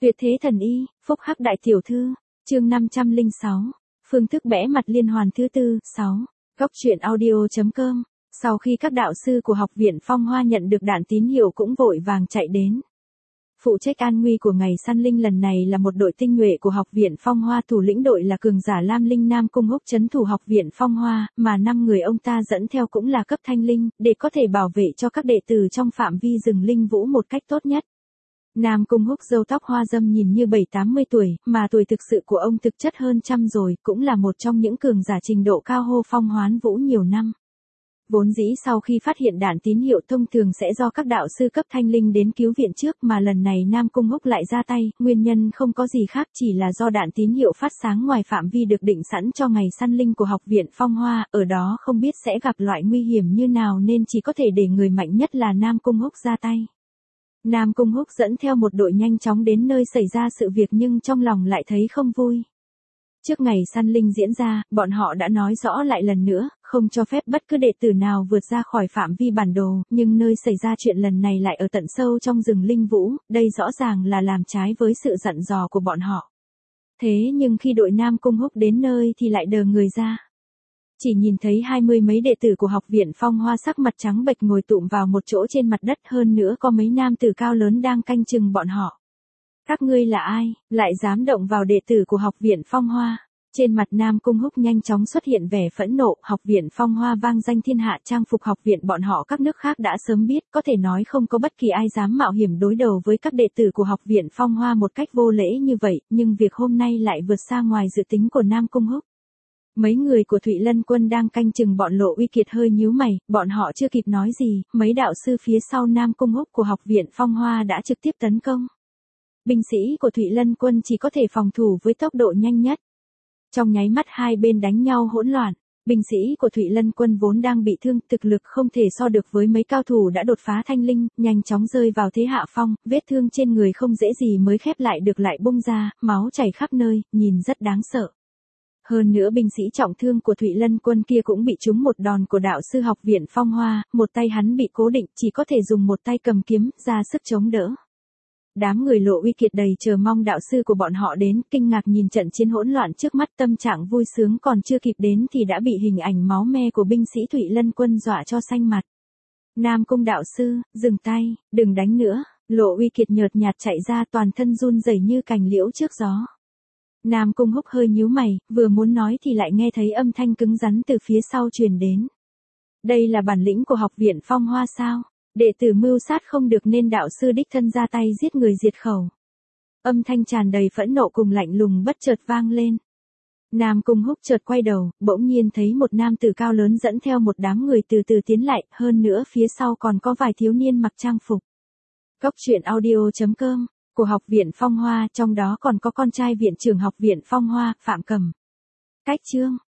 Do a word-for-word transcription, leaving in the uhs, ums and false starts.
Tuyệt thế thần y, phúc hắc đại tiểu thư, chương năm trăm lẻ sáu, phương thức bẽ mặt liên hoàn thứ tư, sáu, góc truyện audio.com. Sau khi các đạo sư của học viện Phong Hoa nhận được đạn tín hiệu cũng vội vàng chạy đến. Phụ trách an nguy của ngày săn linh lần này là một đội tinh nhuệ của học viện Phong Hoa, thủ lĩnh đội là cường giả Lam Linh Nam Cung Húc trấn thủ học viện Phong Hoa, mà năm người ông ta dẫn theo cũng là cấp thanh linh, để có thể bảo vệ cho các đệ tử trong phạm vi rừng linh vũ một cách tốt nhất. Nam Cung Húc râu tóc hoa râm nhìn như bảy tám mươi tuổi, mà tuổi thực sự của ông thực chất hơn trăm rồi, cũng là một trong những cường giả trình độ cao hô phong hoán vũ nhiều năm. Vốn dĩ sau khi phát hiện đạn tín hiệu thông thường sẽ do các đạo sư cấp thanh linh đến cứu viện trước, mà lần này Nam Cung Húc lại ra tay, nguyên nhân không có gì khác chỉ là do đạn tín hiệu phát sáng ngoài phạm vi được định sẵn cho ngày săn linh của học viện Phong Hoa, ở đó không biết sẽ gặp loại nguy hiểm như nào nên chỉ có thể để người mạnh nhất là Nam Cung Húc ra tay. Nam Cung Húc dẫn theo một đội nhanh chóng đến nơi xảy ra sự việc nhưng trong lòng lại thấy không vui. Trước ngày săn linh diễn ra, bọn họ đã nói rõ lại lần nữa, không cho phép bất cứ đệ tử nào vượt ra khỏi phạm vi bản đồ, nhưng nơi xảy ra chuyện lần này lại ở tận sâu trong rừng linh vũ, đây rõ ràng là làm trái với sự dặn dò của bọn họ. Thế nhưng khi đội Nam Cung Húc đến nơi thì lại đờ người ra. Chỉ nhìn thấy hai mươi mấy đệ tử của học viện Phong Hoa sắc mặt trắng bệch ngồi tụm vào một chỗ trên mặt đất, hơn nữa có mấy nam tử cao lớn đang canh chừng bọn họ. Các ngươi là ai, lại dám động vào đệ tử của học viện Phong Hoa? Trên mặt Nam Cung Húc nhanh chóng xuất hiện vẻ phẫn nộ, học viện Phong Hoa vang danh thiên hạ, trang phục học viện bọn họ các nước khác đã sớm biết, có thể nói không có bất kỳ ai dám mạo hiểm đối đầu với các đệ tử của học viện Phong Hoa một cách vô lễ như vậy, nhưng việc hôm nay lại vượt xa ngoài dự tính của Nam Cung Húc. Mấy người của Thụy Lân Quân đang canh chừng bọn Lộ Uy Kiệt hơi nhíu mày, bọn họ chưa kịp nói gì, mấy đạo sư phía sau Nam Cung Húc của học viện Phong Hoa đã trực tiếp tấn công. Binh sĩ của Thụy Lân Quân chỉ có thể phòng thủ với tốc độ nhanh nhất. Trong nháy mắt hai bên đánh nhau hỗn loạn, binh sĩ của Thụy Lân Quân vốn đang bị thương, thực lực không thể so được với mấy cao thủ đã đột phá thanh linh, nhanh chóng rơi vào thế hạ phong, vết thương trên người không dễ gì mới khép lại được lại bung ra, máu chảy khắp nơi, nhìn rất đáng sợ. Hơn nữa binh sĩ trọng thương của Thụy Lân Quân kia cũng bị trúng một đòn của đạo sư học viện Phong Hoa, một tay hắn bị cố định, chỉ có thể dùng một tay cầm kiếm, ra sức chống đỡ. Đám người Lộ Uy Kiệt đầy chờ mong đạo sư của bọn họ đến, kinh ngạc nhìn trận chiến hỗn loạn trước mắt, tâm trạng vui sướng còn chưa kịp đến thì đã bị hình ảnh máu me của binh sĩ Thụy Lân Quân dọa cho xanh mặt. Nam Cung đạo sư, dừng tay, đừng đánh nữa. Lộ Uy Kiệt nhợt nhạt chạy ra, toàn thân run rẩy như cành liễu trước gió. Nam Cung Húc hơi nhíu mày, vừa muốn nói thì lại nghe thấy âm thanh cứng rắn từ phía sau truyền đến. Đây là bản lĩnh của học viện Phong Hoa sao? Đệ tử mưu sát không được nên đạo sư đích thân ra tay giết người diệt khẩu. Âm thanh tràn đầy phẫn nộ cùng lạnh lùng bất chợt vang lên. Nam Cung Húc chợt quay đầu, bỗng nhiên thấy một nam tử cao lớn dẫn theo một đám người từ từ tiến lại, hơn nữa phía sau còn có vài thiếu niên mặc trang phục. Góc truyện audio.com, của học viện Phong Hoa, trong đó còn có con trai viện trưởng học viện Phong Hoa, Phạm Cầm. Cách chương